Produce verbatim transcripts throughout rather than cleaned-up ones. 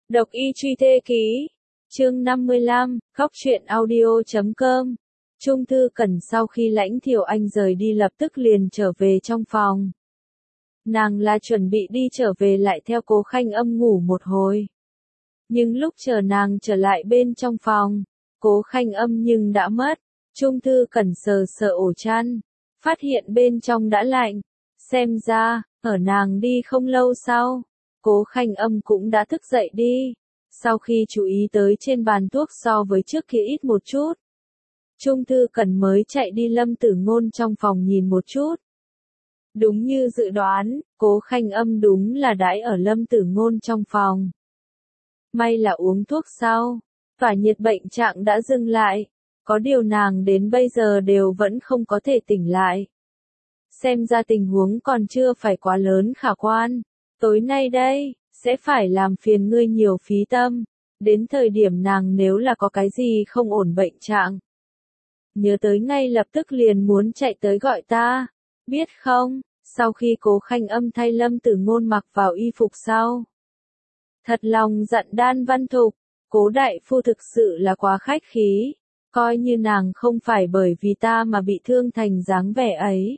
Độc y truy thê ký. Chương năm mươi lăm, khóc chuyện audio chấm com. Trung Thư Cẩn sau khi Lãnh Thiệu Anh rời đi lập tức liền trở về trong phòng. Nàng là chuẩn bị đi trở về lại theo Cố Khanh Âm ngủ một hồi. Nhưng lúc chờ nàng trở lại bên trong phòng, Cố Khanh Âm nhưng đã mất. Trung Thư Cẩn sờ sờ ổ chăn, phát hiện bên trong đã lạnh. Xem ra, ở nàng đi không lâu sau, Cố Khanh Âm cũng đã thức dậy đi. Sau khi chú ý tới trên bàn thuốc so với trước kia ít một chút, Trung Thư Cẩn mới chạy đi Lâm Tử Ngôn trong phòng nhìn một chút. Đúng như dự đoán, Cố Khanh Âm đúng là đãi ở Lâm Tử Ngôn trong phòng. May là uống thuốc sau, và nhiệt bệnh trạng đã dừng lại, có điều nàng đến bây giờ đều vẫn không có thể tỉnh lại. Xem ra tình huống còn chưa phải quá lớn khả quan, tối nay đây, sẽ phải làm phiền ngươi nhiều phí tâm, đến thời điểm nàng nếu là có cái gì không ổn bệnh trạng. Nhớ tới ngay lập tức liền muốn chạy tới gọi ta, biết không, sau khi Cố Khanh Âm thay Lâm Tử Ngôn mặc vào y phục sau. Thật lòng giận Đan Văn Thục, Cố đại phu thực sự là quá khách khí, coi như nàng không phải bởi vì ta mà bị thương thành dáng vẻ ấy.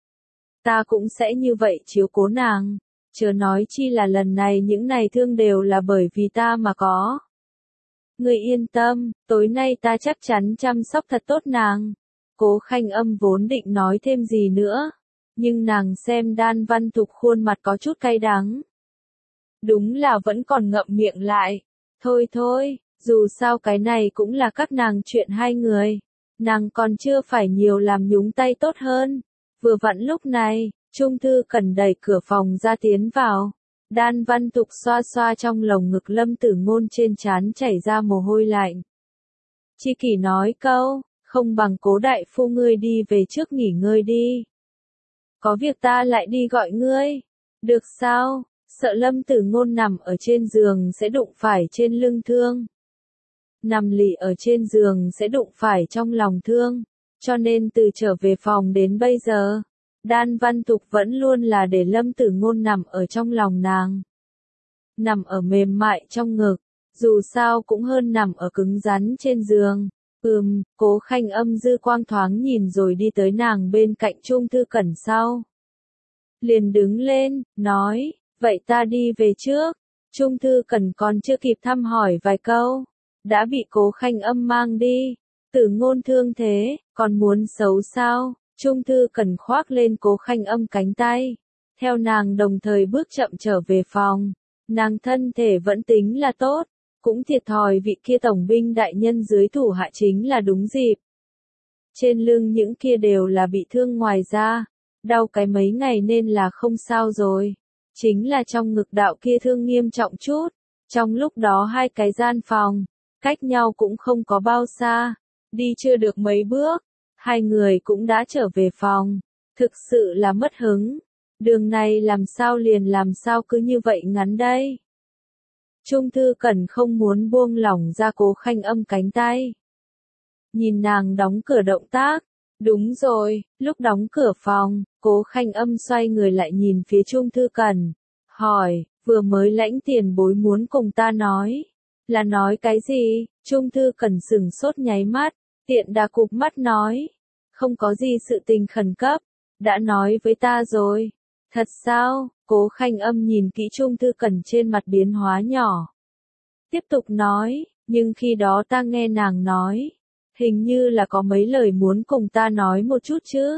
Ta cũng sẽ như vậy chiếu cố nàng, chớ nói chi là lần này những này thương đều là bởi vì ta mà có. Ngươi yên tâm, tối nay ta chắc chắn chăm sóc thật tốt nàng. Cố Khanh Âm vốn định nói thêm gì nữa, nhưng nàng xem Đan Văn Thục khuôn mặt có chút cay đắng. Đúng là vẫn còn ngậm miệng lại. Thôi thôi, dù sao cái này cũng là các nàng chuyện hai người. Nàng còn chưa phải nhiều làm nhúng tay tốt hơn. Vừa vặn lúc này, Trung Thư Cẩn đẩy cửa phòng ra tiến vào. Đan Văn Thục xoa xoa trong lồng ngực Lâm Tử Ngôn trên trán chảy ra mồ hôi lạnh. Chi Kỷ nói câu, không bằng Cố đại phu ngươi đi về trước nghỉ ngơi đi. Có việc ta lại đi gọi ngươi. Được sao, sợ Lâm Tử Ngôn nằm ở trên giường sẽ đụng phải trên lưng thương. Nằm lì ở trên giường sẽ đụng phải trong lòng thương. Cho nên từ trở về phòng đến bây giờ, Đan Văn Thục vẫn luôn là để Lâm Tử Ngôn nằm ở trong lòng nàng. Nằm ở mềm mại trong ngực, dù sao cũng hơn nằm ở cứng rắn trên giường. Ừm, Cố Khanh Âm dư quang thoáng nhìn rồi đi tới nàng bên cạnh Trung Thư Cẩn sau. Liền đứng lên, nói, vậy ta đi về trước. Trung Thư Cẩn còn chưa kịp thăm hỏi vài câu, đã bị Cố Khanh Âm mang đi. Tử Ngôn thương thế, còn muốn xấu sao? Trung Thư Cẩn khoác lên Cố Khanh Âm cánh tay, theo nàng đồng thời bước chậm trở về phòng. Nàng thân thể vẫn tính là tốt, cũng thiệt thòi vị kia tổng binh đại nhân dưới thủ hạ chính là đúng dịp. Trên lưng những kia đều là bị thương ngoài ra, đau cái mấy ngày nên là không sao rồi. Chính là trong ngực đạo kia thương nghiêm trọng chút, trong lúc đó hai cái gian phòng, cách nhau cũng không có bao xa, đi chưa được mấy bước. Hai người cũng đã trở về phòng, thực sự là mất hứng, đường này làm sao liền làm sao cứ như vậy ngắn đây. Trung Thư Cẩn không muốn buông lỏng ra Cố Khanh Âm cánh tay. Nhìn nàng đóng cửa động tác, đúng rồi, lúc đóng cửa phòng, Cố Khanh Âm xoay người lại nhìn phía Trung Thư Cẩn, hỏi, vừa mới Lãnh tiền bối muốn cùng ta nói, là nói cái gì? Trung Thư Cẩn sửng sốt nháy mắt, tiện đà cụp mắt nói, không có gì sự tình khẩn cấp, đã nói với ta rồi. Thật sao? Cố Khanh Âm nhìn kỹ Trung Thư Cẩn trên mặt biến hóa nhỏ. Tiếp tục nói, nhưng khi đó ta nghe nàng nói, hình như là có mấy lời muốn cùng ta nói một chút chứ.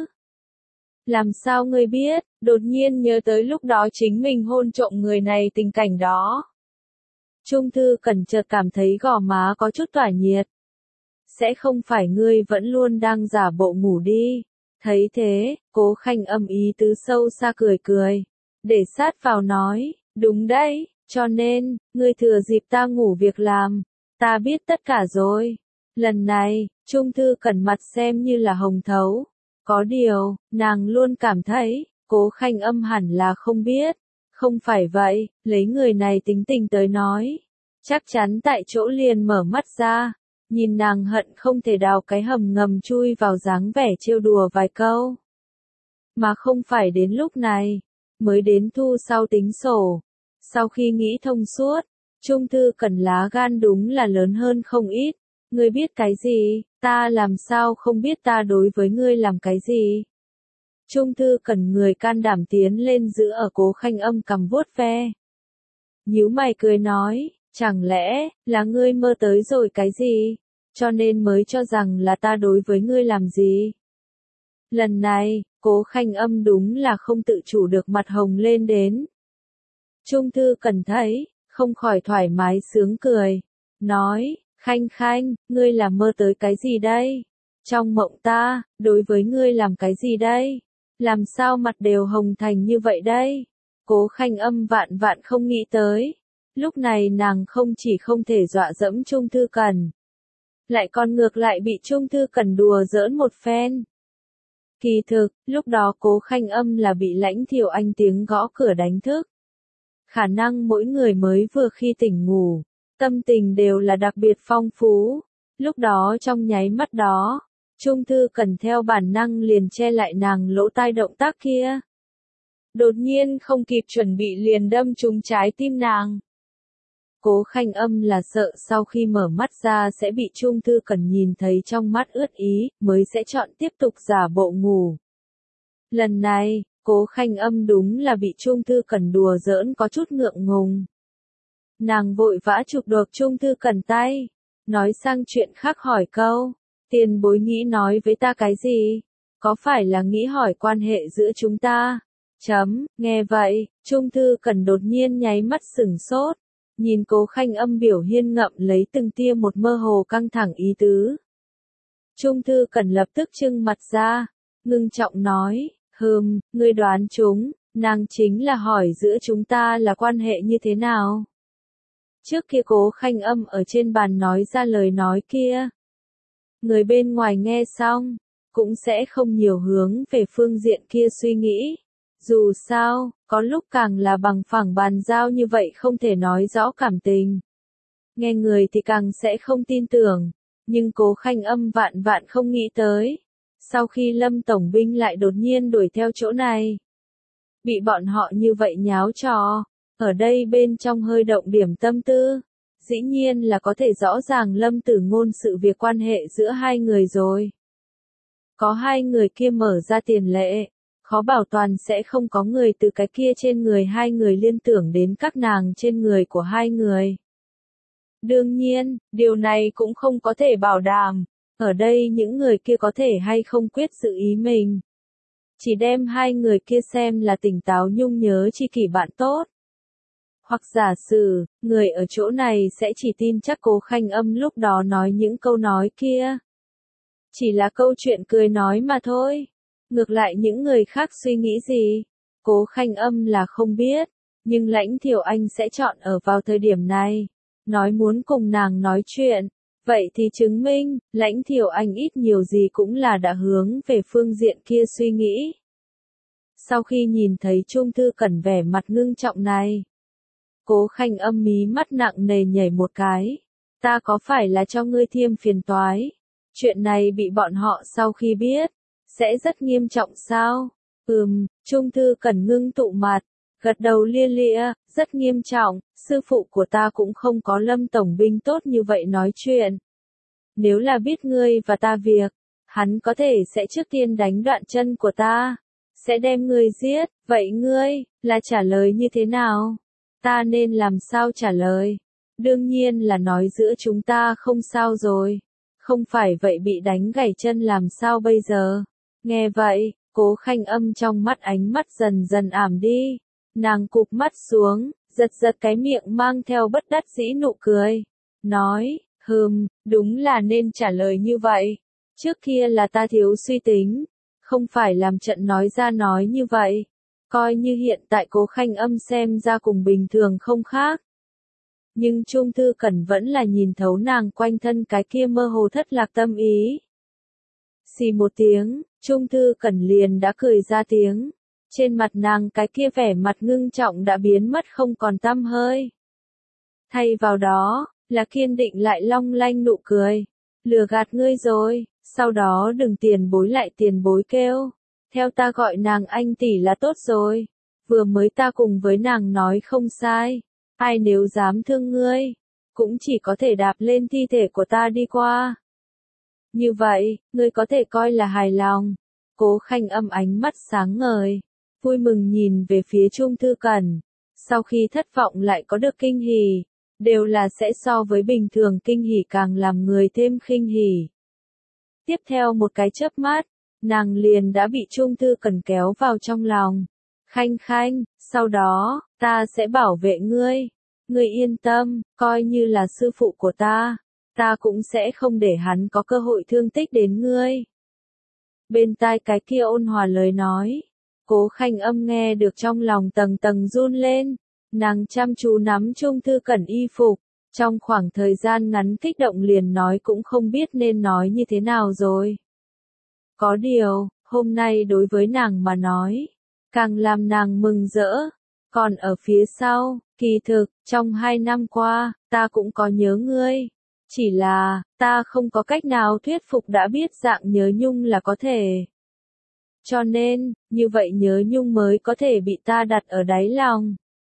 Làm sao ngươi biết? Đột nhiên nhớ tới lúc đó chính mình hôn trộm người này tình cảnh đó. Trung Thư Cẩn chợt cảm thấy gò má có chút tỏa nhiệt. Sẽ không phải ngươi vẫn luôn đang giả bộ ngủ đi. Thấy thế, Cố Khanh Âm ý tứ sâu xa cười cười, để sát vào nói, đúng đấy, cho nên, ngươi thừa dịp ta ngủ việc làm, ta biết tất cả rồi. Lần này, Trung Thư Cẩn mặt xem như là hồng thấu, có điều, nàng luôn cảm thấy, Cố Khanh Âm hẳn là không biết, không phải vậy, lấy người này tính tình tới nói, chắc chắn tại chỗ liền mở mắt ra. Nhìn nàng hận không thể đào cái hầm ngầm chui vào dáng vẻ trêu đùa vài câu. Mà không phải đến lúc này, mới đến thu sau tính sổ. Sau khi nghĩ thông suốt, Trung Thư Cẩn lá gan đúng là lớn hơn không ít. Ngươi biết cái gì, ta làm sao không biết ta đối với ngươi làm cái gì. Trung Thư Cẩn người can đảm tiến lên giữ ở Cố Khanh Âm cầm vuốt ve. Nhíu mày cười nói, chẳng lẽ, là ngươi mơ tới rồi cái gì, cho nên mới cho rằng là ta đối với ngươi làm gì. Lần này, Cố Khanh Âm đúng là không tự chủ được mặt hồng lên đến. Trung Thư Cẩn thấy, không khỏi thoải mái sướng cười, nói, Khanh Khanh, ngươi là mơ tới cái gì đây? Trong mộng ta, đối với ngươi làm cái gì đây? Làm sao mặt đều hồng thành như vậy đây? Cố Khanh Âm vạn vạn không nghĩ tới. Lúc này nàng không chỉ không thể dọa dẫm Trung Thư Cẩn, lại còn ngược lại bị Trung Thư Cẩn đùa giỡn một phen. Kỳ thực, lúc đó Cố Khanh Âm là bị Lãnh Thiệu Anh tiếng gõ cửa đánh thức. Khả năng mỗi người mới vừa khi tỉnh ngủ, tâm tình đều là đặc biệt phong phú. Lúc đó trong nháy mắt đó, Trung Thư Cẩn theo bản năng liền che lại nàng lỗ tai động tác kia. Đột nhiên không kịp chuẩn bị liền đâm trúng trái tim nàng. Cố Khanh Âm là sợ sau khi mở mắt ra sẽ bị Trung Thư Cẩn nhìn thấy trong mắt ướt ý, mới sẽ chọn tiếp tục giả bộ ngủ. Lần này, Cố Khanh Âm đúng là bị Trung Thư Cẩn đùa giỡn có chút ngượng ngùng. Nàng vội vã chụp được Trung Thư Cẩn tay, nói sang chuyện khác hỏi câu, tiền bối nghĩ nói với ta cái gì? Có phải là nghĩ hỏi quan hệ giữa chúng ta? Chấm, nghe vậy, Trung Thư Cẩn đột nhiên nháy mắt sửng sốt, nhìn Cố Khanh Âm biểu hiện ngậm lấy từng tia một mơ hồ căng thẳng ý tứ. Trung Thư Cẩn lập tức trưng mặt ra, ngưng trọng nói, hừm, ngươi đoán chúng, nàng chính là hỏi giữa chúng ta là quan hệ như thế nào. Trước kia Cố Khanh Âm ở trên bàn nói ra lời nói kia. Người bên ngoài nghe xong, cũng sẽ không nhiều hướng về phương diện kia suy nghĩ. Dù sao, có lúc càng là bằng phẳng bàn giao như vậy không thể nói rõ cảm tình. Nghe người thì càng sẽ không tin tưởng, nhưng Cố Khanh Âm vạn vạn không nghĩ tới. Sau khi Lâm Tổng binh lại đột nhiên đuổi theo chỗ này, bị bọn họ như vậy nháo trò, ở đây bên trong hơi động điểm tâm tư, dĩ nhiên là có thể rõ ràng Lâm Tử Ngôn sự việc quan hệ giữa hai người rồi. Có hai người kia mở ra tiền lệ, khó bảo toàn sẽ không có người từ cái kia trên người hai người liên tưởng đến các nàng trên người của hai người. Đương nhiên, điều này cũng không có thể bảo đảm, ở đây những người kia có thể hay không quyết sự ý mình. Chỉ đem hai người kia xem là tỉnh táo nhung nhớ tri kỷ bạn tốt. Hoặc giả sử, người ở chỗ này sẽ chỉ tin chắc Cố Khanh Âm lúc đó nói những câu nói kia. Chỉ là câu chuyện cười nói mà thôi. Ngược lại những người khác suy nghĩ gì, Cố Khanh Âm là không biết, nhưng Lãnh Thiệu Anh sẽ chọn ở vào thời điểm này, nói muốn cùng nàng nói chuyện, vậy thì chứng minh, Lãnh Thiệu Anh ít nhiều gì cũng là đã hướng về phương diện kia suy nghĩ. Sau khi nhìn thấy Trung Thư Cẩn vẻ mặt ngưng trọng này, Cố Khanh Âm mí mắt nặng nề nhảy một cái, ta có phải là cho ngươi thêm phiền toái? Chuyện này bị bọn họ sau khi biết, sẽ rất nghiêm trọng sao? Ừm, Trung Thư Cẩn ngưng tụ mặt, gật đầu lia lịa, rất nghiêm trọng, sư phụ của ta cũng không có Lâm Tổng binh tốt như vậy nói chuyện. Nếu là biết ngươi và ta việc, hắn có thể sẽ trước tiên đánh đoạn chân của ta, sẽ đem ngươi giết, vậy ngươi, là trả lời như thế nào? Ta nên làm sao trả lời? Đương nhiên là nói giữa chúng ta không sao rồi, không phải vậy bị đánh gãy chân làm sao bây giờ? Nghe vậy, Cố Khanh Âm trong mắt ánh mắt dần dần ảm đi, nàng cụp mắt xuống, giật giật cái miệng mang theo bất đắc dĩ nụ cười, nói, hừm, đúng là nên trả lời như vậy, trước kia là ta thiếu suy tính, không phải làm trận nói ra nói như vậy, coi như hiện tại Cố Khanh Âm xem ra cùng bình thường không khác. Nhưng Trung Thư Cẩn vẫn là nhìn thấu nàng quanh thân cái kia mơ hồ thất lạc tâm ý. Xì một tiếng, Trung Thư Cẩn liền đã cười ra tiếng. Trên mặt nàng cái kia vẻ mặt ngưng trọng đã biến mất không còn tăm hơi. Thay vào đó, là kiên định lại long lanh nụ cười. Lừa gạt ngươi rồi, sau đó đừng tiền bối lại tiền bối kêu. Theo ta gọi nàng anh tỷ là tốt rồi. Vừa mới ta cùng với nàng nói không sai. ai nếu dám thương ngươi, cũng chỉ có thể đạp lên thi thể của ta đi qua. Như vậy, ngươi có thể coi là hài lòng. Cố Khanh Âm ánh mắt sáng ngời, vui mừng nhìn về phía Trung Thư Cẩn. Sau khi thất vọng lại có được kinh hỉ, đều là sẽ so với bình thường kinh hỉ càng làm người thêm khinh hỉ. Tiếp theo một cái chớp mắt, nàng liền đã bị Trung Thư Cẩn kéo vào trong lòng. Khanh Khanh, sau đó, ta sẽ bảo vệ ngươi. Ngươi yên tâm, coi như là sư phụ của ta, ta cũng sẽ không để hắn có cơ hội thương tích đến ngươi. Bên tai cái kia ôn hòa lời nói, Cố Khanh Âm nghe được trong lòng tầng tầng run lên, nàng chăm chú nắm Trung Thư Cẩn y phục, trong khoảng thời gian ngắn kích động liền nói cũng không biết nên nói như thế nào rồi. Có điều, hôm nay đối với nàng mà nói, càng làm nàng mừng rỡ. Còn ở phía sau, kỳ thực, trong hai năm qua, ta cũng có nhớ ngươi. Chỉ là, ta không có cách nào thuyết phục đã biết dạng nhớ nhung là có thể. Cho nên, như vậy nhớ nhung mới có thể bị ta đặt ở đáy lòng.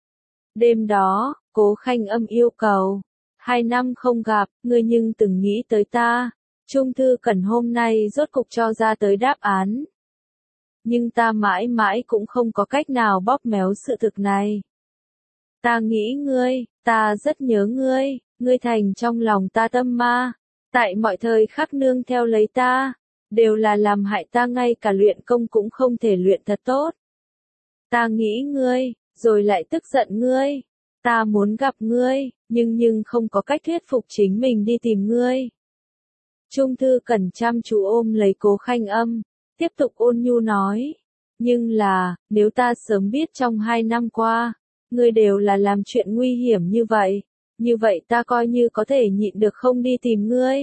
Đêm đó, Cố Khanh Âm yêu cầu. Hai năm không gặp, ngươi nhưng từng nghĩ tới ta. Trung Thư Cẩn hôm nay rốt cục cho ra tới đáp án. Nhưng ta mãi mãi cũng không có cách nào bóp méo sự thực này. Ta nghĩ ngươi, ta rất nhớ ngươi, ngươi thành trong lòng ta tâm ma. Tại mọi thời khắc nương theo lấy ta, đều là làm hại ta ngay cả luyện công cũng không thể luyện thật tốt. Ta nghĩ ngươi, rồi lại tức giận ngươi. Ta muốn gặp ngươi, nhưng nhưng không có cách thuyết phục chính mình đi tìm ngươi. Trung Thư Cẩn chăm chú ôm lấy Cố Khanh Âm, tiếp tục ôn nhu nói. Nhưng là, nếu ta sớm biết trong hai năm qua, ngươi đều là làm chuyện nguy hiểm như vậy, như vậy ta coi như có thể nhịn được không đi tìm ngươi.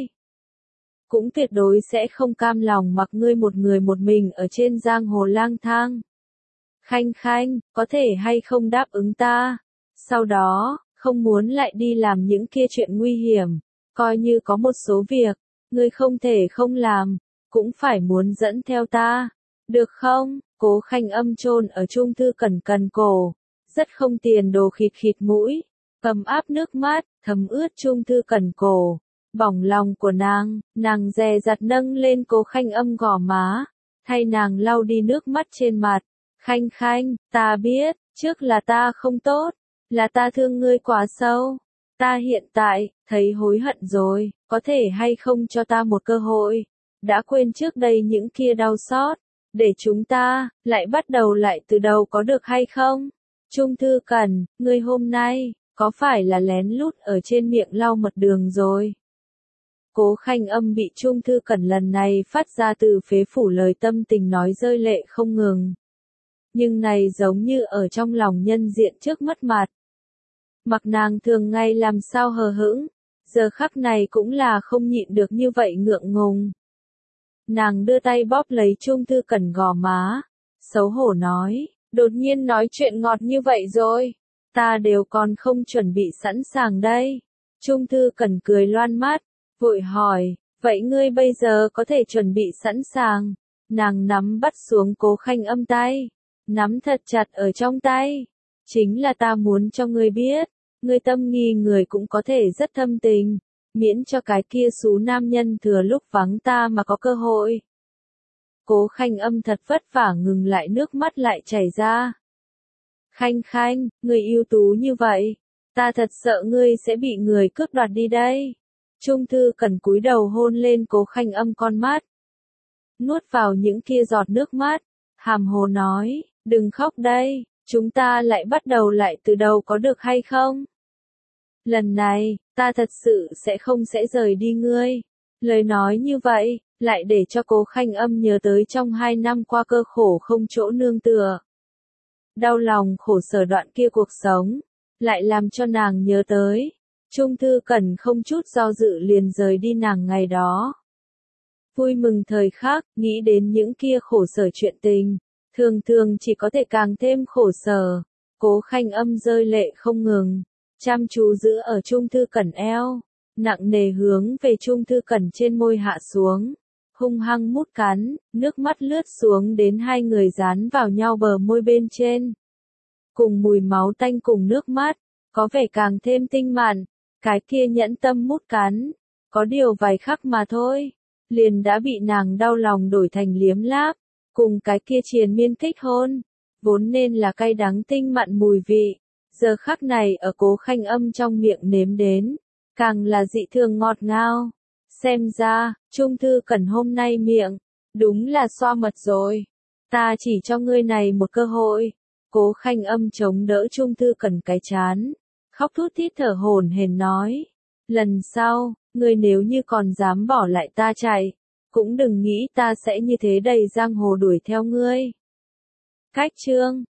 Cũng tuyệt đối sẽ không cam lòng mặc ngươi một người một mình ở trên giang hồ lang thang. Khanh Khanh, có thể hay không đáp ứng ta? Sau đó, không muốn lại đi làm những kia chuyện nguy hiểm, coi như có một số việc, ngươi không thể không làm, cũng phải muốn dẫn theo ta, được không? Cố Khanh Âm chôn ở Trung Thư Cẩn cần cổ, rất không tiền đồ khịt khịt mũi, cầm áp nước mắt, thấm ướt Trung Thư Cẩn cổ, bỏng lòng của nàng, nàng dè dặt nâng lên Cố Khanh Âm gò má, thay nàng lau đi nước mắt trên mặt. Khanh Khanh, ta biết, trước là ta không tốt, là ta thương ngươi quá sâu. Ta hiện tại, thấy hối hận rồi, có thể hay không cho ta một cơ hội, đã quên trước đây những kia đau xót, để chúng ta, lại bắt đầu lại từ đầu có được hay không? Trung Thư Cẩn, ngươi hôm nay, có phải là lén lút ở trên miệng lau mật đường rồi? Cố Khanh Âm bị Trung Thư Cẩn lần này phát ra từ phế phủ lời tâm tình nói rơi lệ không ngừng. Nhưng này giống như ở trong lòng nhân diện trước mất mặt. Mặc nàng thường ngày làm sao hờ hững, giờ khắc này cũng là không nhịn được như vậy ngượng ngùng. Nàng đưa tay bóp lấy Trung Thư Cẩn gò má, xấu hổ nói, đột nhiên nói chuyện ngọt như vậy rồi, ta đều còn không chuẩn bị sẵn sàng đây. Trung Thư Cẩn cười loan mắt, vội hỏi, vậy ngươi bây giờ có thể chuẩn bị sẵn sàng? Nàng nắm bắt xuống Cố Khanh Âm tay, nắm thật chặt ở trong tay. Chính là ta muốn cho ngươi biết, ngươi tâm nghi người cũng có thể rất thâm tình, miễn cho cái kia xú nam nhân thừa lúc vắng ta mà có cơ hội. Cố Khanh Âm thật vất vả ngừng lại, nước mắt lại chảy ra. Khanh Khanh, ngươi ưu tú như vậy, ta thật sợ ngươi sẽ bị người cướp đoạt đi đây. Trung Thư Cẩn cúi đầu hôn lên Cố Khanh Âm con mắt, nuốt vào những kia giọt nước mắt, hàm hồ nói, đừng khóc đây, chúng ta lại bắt đầu lại từ đầu có được hay không? Lần này, ta thật sự sẽ không sẽ rời đi ngươi. Lời nói như vậy, lại để cho Cố Khanh Âm nhớ tới trong hai năm qua cơ khổ không chỗ nương tựa. Đau lòng khổ sở đoạn kia cuộc sống, lại làm cho nàng nhớ tới. Trung Thư Cẩn không chút do dự liền rời đi nàng ngày đó. Vui mừng thời khắc, nghĩ đến những kia khổ sở chuyện tình, thường thường chỉ có thể càng thêm khổ sở. Cố Khanh Âm rơi lệ không ngừng, chăm chú giữ ở Trung Thư Cẩn eo, nặng nề hướng về Trung Thư Cẩn trên môi hạ xuống, hung hăng mút cắn, nước mắt lướt xuống đến hai người dán vào nhau bờ môi bên trên. Cùng mùi máu tanh cùng nước mắt, có vẻ càng thêm tinh mạn, cái kia nhẫn tâm mút cắn, có điều vài khắc mà thôi, liền đã bị nàng đau lòng đổi thành liếm láp, cùng cái kia triền miên thích hôn, vốn nên là cay đắng tinh mặn mùi vị, giờ khắc này ở Cố Khanh Âm trong miệng nếm đến, càng là dị thường ngọt ngào. Xem ra, Trung Thư Cẩn hôm nay miệng, đúng là xoa mật rồi. Ta chỉ cho ngươi này một cơ hội. Cố Khanh Âm chống đỡ Trung Thư Cẩn cái chán, khóc thút thít thở hổn hển nói. Lần sau, ngươi nếu như còn dám bỏ lại ta chạy, cũng đừng nghĩ ta sẽ như thế đầy giang hồ đuổi theo ngươi. Cách chương